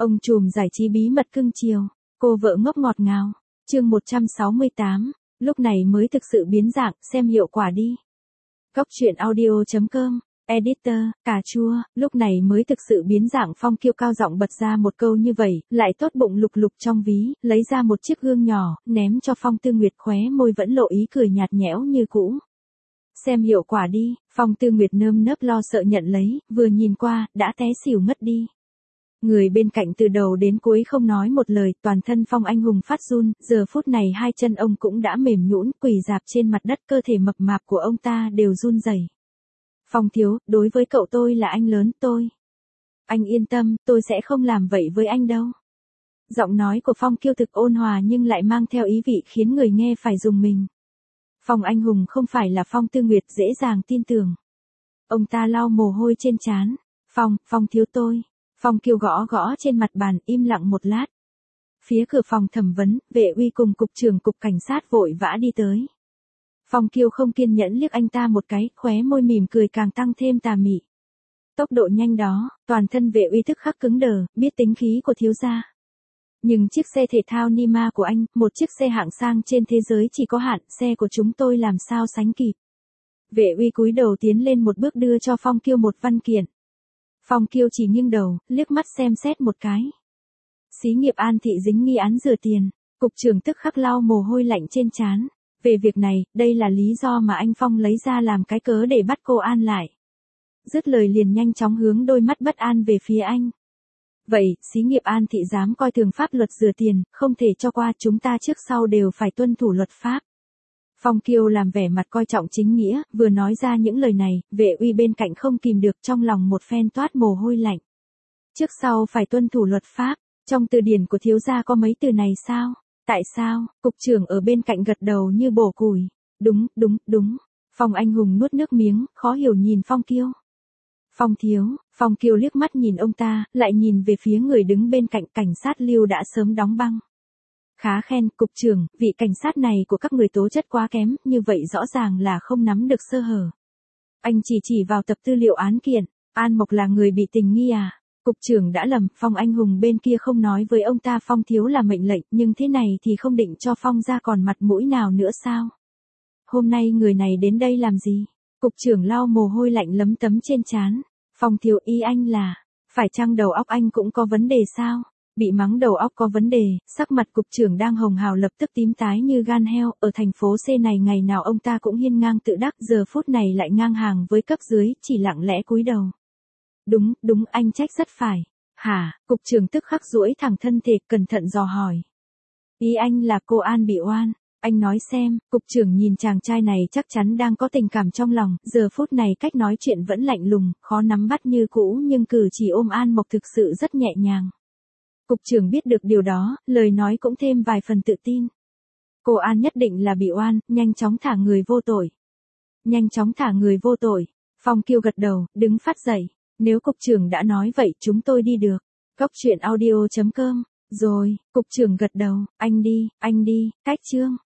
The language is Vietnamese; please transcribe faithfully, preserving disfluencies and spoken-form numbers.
Ông trùm giải trí bí mật cưng chiều, cô vợ ngốc ngọt ngào. Chương một trăm sáu mươi tám, lúc này mới thực sự biến dạng, xem hiệu quả đi. Góc truyện audio chấm com, editor, cà chua, lúc này mới thực sự biến dạng. Phong Kiêu cao giọng bật ra một câu như vậy, lại tốt bụng lục lục trong ví, lấy ra một chiếc gương nhỏ, ném cho Phong Tư Nguyệt, khóe môi vẫn lộ ý cười nhạt nhẽo như cũ. Xem hiệu quả đi. Phong Tư Nguyệt nơm nớp lo sợ nhận lấy, vừa nhìn qua, đã té xỉu ngất đi. Người bên cạnh từ đầu đến cuối không nói một lời, toàn thân Phong Anh Hùng phát run, giờ phút này hai chân ông cũng đã mềm nhũn, quỳ rạp trên mặt đất, cơ thể mập mạp của ông ta đều run rẩy. Phong thiếu, đối với cậu tôi là anh lớn, tôi. Anh yên tâm, tôi sẽ không làm vậy với anh đâu. Giọng nói của Phong Kiêu thực ôn hòa nhưng lại mang theo ý vị khiến người nghe phải rùng mình. Phong Anh Hùng không phải là Phong Tư Nguyệt dễ dàng tin tưởng. Ông ta lau mồ hôi trên trán. Phong, Phong thiếu tôi. Phong Kiêu gõ gõ trên mặt bàn, im lặng một lát. Phía cửa phòng thẩm vấn, Vệ Uy cùng cục trưởng cục cảnh sát vội vã đi tới. Phong Kiêu không kiên nhẫn liếc anh ta một cái, khóe môi mỉm cười càng tăng thêm tà mị. Tốc độ nhanh đó, toàn thân Vệ Uy tức khắc cứng đờ, biết tính khí của thiếu gia. Nhưng chiếc xe thể thao Nima của anh, một chiếc xe hạng sang trên thế giới chỉ có hạn, xe của chúng tôi làm sao sánh kịp. Vệ Uy cúi đầu tiến lên một bước đưa cho Phong Kiêu một văn kiện. Phong Kiêu chỉ nghiêng đầu, liếc mắt xem xét một cái. Xí nghiệp An Thị dính nghi án rửa tiền, cục trưởng tức khắc lau mồ hôi lạnh trên trán. Về việc này, đây là lý do mà anh Phong lấy ra làm cái cớ để bắt cô An lại. Dứt lời liền nhanh chóng hướng đôi mắt bất an về phía anh. Vậy, xí nghiệp An Thị dám coi thường pháp luật rửa tiền, không thể cho qua, chúng ta trước sau đều phải tuân thủ luật pháp. Phong Kiêu làm vẻ mặt coi trọng chính nghĩa, vừa nói ra những lời này, Vệ Uy bên cạnh không kìm được trong lòng một phen toát mồ hôi lạnh. Trước sau phải tuân thủ luật pháp, trong từ điển của thiếu gia có mấy từ này sao? Tại sao? Cục trưởng ở bên cạnh gật đầu như bổ củi. Đúng, đúng, đúng. Phong Anh Hùng nuốt nước miếng, khó hiểu nhìn Phong Kiêu. Phong thiếu, Phong Kiêu liếc mắt nhìn ông ta, lại nhìn về phía người đứng bên cạnh, cảnh sát Lưu đã sớm đóng băng. Khá khen, cục trưởng, vị cảnh sát này của các người tố chất quá kém, như vậy rõ ràng là không nắm được sơ hở. Anh chỉ chỉ vào tập tư liệu án kiện, An Mộc là người bị tình nghi à? Cục trưởng đã lầm, Phong Anh Hùng bên kia không nói với ông ta Phong thiếu là mệnh lệnh, nhưng thế này thì không định cho Phong ra còn mặt mũi nào nữa sao? Hôm nay người này đến đây làm gì? Cục trưởng lau mồ hôi lạnh lấm tấm trên trán. Phong thiếu, ý anh là, phải chăng đầu óc anh cũng có vấn đề sao? Bị mắng đầu óc có vấn đề, sắc mặt cục trưởng đang hồng hào lập tức tím tái như gan heo, ở thành phố C này ngày nào ông ta cũng hiên ngang tự đắc, giờ phút này lại ngang hàng với cấp dưới, chỉ lặng lẽ cúi đầu. Đúng, đúng, anh trách rất phải. Hả? Cục trưởng tức khắc duỗi thẳng thân thể, cẩn thận dò hỏi. Ý anh là cô An bị oan. Anh nói xem. Cục trưởng nhìn chàng trai này chắc chắn đang có tình cảm trong lòng, giờ phút này cách nói chuyện vẫn lạnh lùng, khó nắm bắt như cũ, nhưng cử chỉ ôm An Mộc thực sự rất nhẹ nhàng. Cục trưởng biết được điều đó, lời nói cũng thêm vài phần tự tin. Cô An nhất định là bị oan, nhanh chóng thả người vô tội. Nhanh chóng thả người vô tội. Phong Kiêu gật đầu, đứng phát dậy. Nếu cục trưởng đã nói vậy chúng tôi đi được. Góc truyện audio chấm com. Rồi, cục trưởng gật đầu, anh đi, anh đi, cách chương.